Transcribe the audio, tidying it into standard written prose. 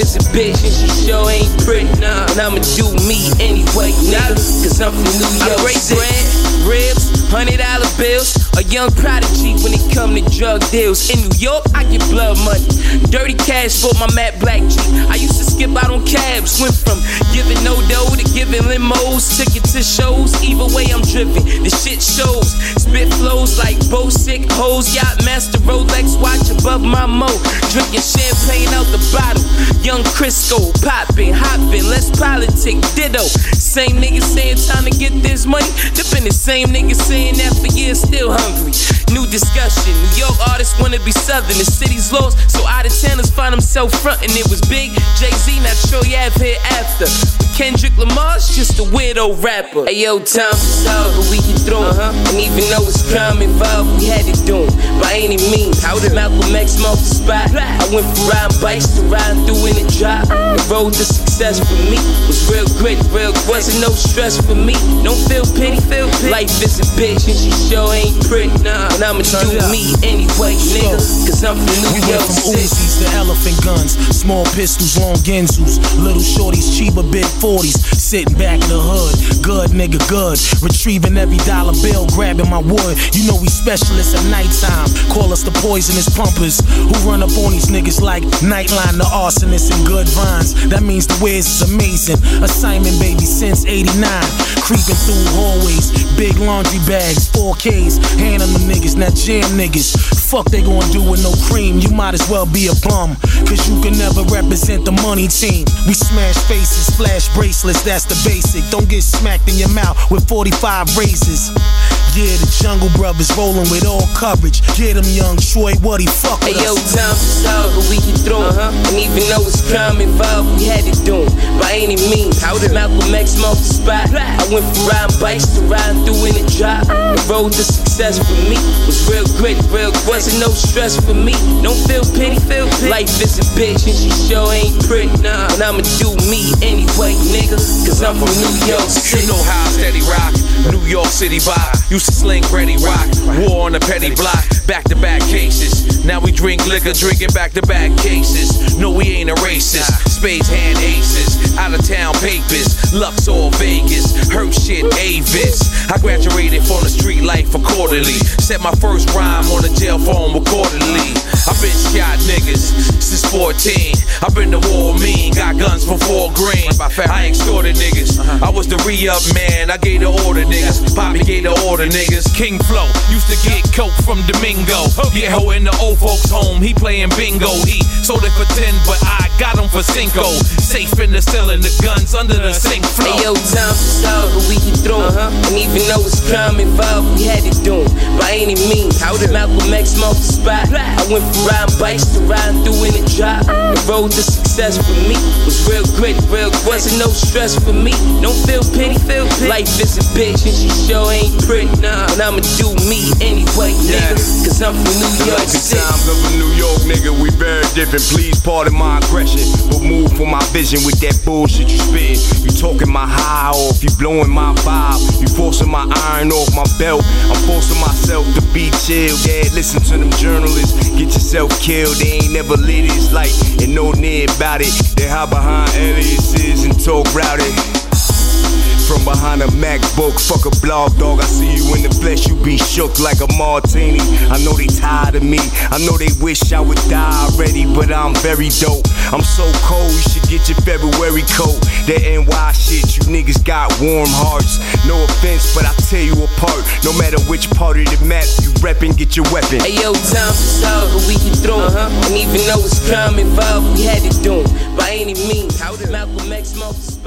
is a bitch and she sure ain't pretty. And I'ma do me anyway, nigga, cause I'm from New York. I break bread, ribs, $100 bills. A young prodigy when it come to drug deals. In New York, I get blood money. Dirty cash for my Matt Black G. I used to skip out on cabs. Went from giving no dough to giving limos. Ticket to shows, either way I'm driven. The shit shows. Spit flows like Bo Sick hoes. Yacht master Rolex watch above my mo. Drinking champagne out the bottle. Young Crisco, poppin', hoppin', let's politic, ditto. Same niggas saying time to get this money. Dippin' the same niggas saying that for years, still hungry. New discussion. New York artists wanna be southern. The city's lost, so out of towners find themselves frontin'. It was big. Jay-Z, not sure you have here after. But Kendrick Lamar's just a weirdo rapper. Hey yo, times is hard, but we get through. And even though it's crime involved, we had to do it by any means. How did Malcolm X mark the spot? I went from riding bikes to riding through in a drop. The road to success for me was real grit, real wasn't no stress for me. Don't feel pity, life is a bitch and she sure ain't pretty. And I'ma do me anyway, nigga, cause I'm from New York City. We went from Uzis to elephant guns, small pistols, long Genzus, little shorties, cheaper big 40s, sitting back in the hood, good nigga good, retrieving every dollar bill, grabbing my wood. You know we specialists at nighttime, call us the poisonous pumpers, who run up on these niggas like Nightline, the arsonists and good vines. That means the Wiz is amazing, assignment baby since 89, creeping through hallways, big laundry bags, 4Ks, hand on them niggas, not jam niggas. Fuck they gon' do with no cream, you might as well be a bum, cause you can never represent the money team. We smash faces, flash bracelets, that's the basic. Don't get smacked in your mouth with 45 razors. Yeah, the Jungle Brothers rolling with all coverage. Get him, young Troy, what he fuck with us. Hey yo, times is hard, but we get through. And even though it's crime involved, we had to do it by any means. How did Malcolm X mark the spot? I went from riding bikes to riding through in a drop. The road to success for me was real grit, real wasn't no stress for me. Don't feel pity, life is a bitch and she sure ain't pretty. And I'ma do me anyway, nigga, cause I'm from New York City. You know how I steady rock, New York City vibe. Used to sling ready rock, war on the petty block, back-to-back cases. Now we drink liquor, drinking back-to-back cases. No, we ain't a racist. Spades hand aces, out-of-town papers, Luxor, Vegas, Herb shit, Avis. I graduated from the street life accordingly. Set my first rhyme on the jail phone accordingly. I've been shot niggas since 14. I've been to war mean, got guns for 4 green. I extorted niggas, I was the re-up man. I gave the order niggas, Poppy gave the order niggas. King Flow used to get coke from Domingo. Yeah, ho in the old folks home, he playing bingo. He sold it for 10, but I got him for Cinco. Safe in the ceiling, the guns under the sink flow. Hey yo, times is hard, but we get through. And even though it's crime involved, we had to do it by any means. How did Malcolm X mark the spot? I went from riding bikes to riding through in a drop. The road to success for me was real grit, real wasn't no stress for me. Don't feel pity, life is a bitch and she sure ain't pretty. And I'ma do me anyway, nigga, cause I'm from New York City. Times of a New York nigga, we very different. Please pardon my aggression, but move for my vision with that bullshit you spit. You talking my high off, you blowing my vibe. You forcing my iron off my belt. I'm forcing myself to be chill. Dad, listen to them journalists. Get yourself killed. They ain't never lit this light and no near about it. They hide behind aliases and talk rowdy. From behind a MacBook, fuck a blog dog. I see you in the flesh, you be shook like a martini. I know they tired of me, I know they wish I would die already, but I'm very dope. I'm so cold, you should get your February coat. That NY shit, you niggas got warm hearts. No offense, but I tear you apart. No matter which part of the map you reppin', get your weapon. Hey yo, times is hard, but we get through. And even though it's crime involved, we had to do it by any means. How did Malcolm X mark the spot?